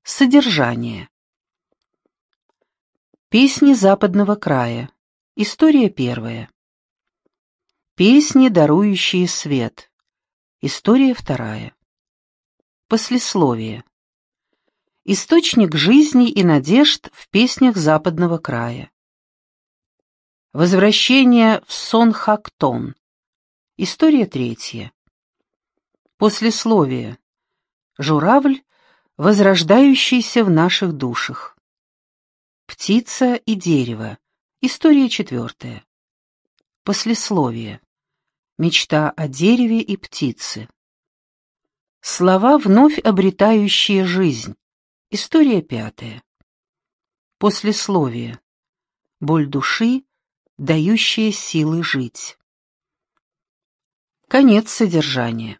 Содержание. Песни западного края. История первая. Песни, дарующие свет. История вторая. Послесловие. Источник жизни и надежд в песнях западного края. Возвращение в Сонхактон. История третья. Послесловие. Журавль, возрождающийся в наших душах. Птица и дерево. История четвертая. Послесловие. Мечта о дереве и птице. Слова, вновь обретающие жизнь. История пятая. Послесловие. Боль души, дающая силы жить. Конец содержания.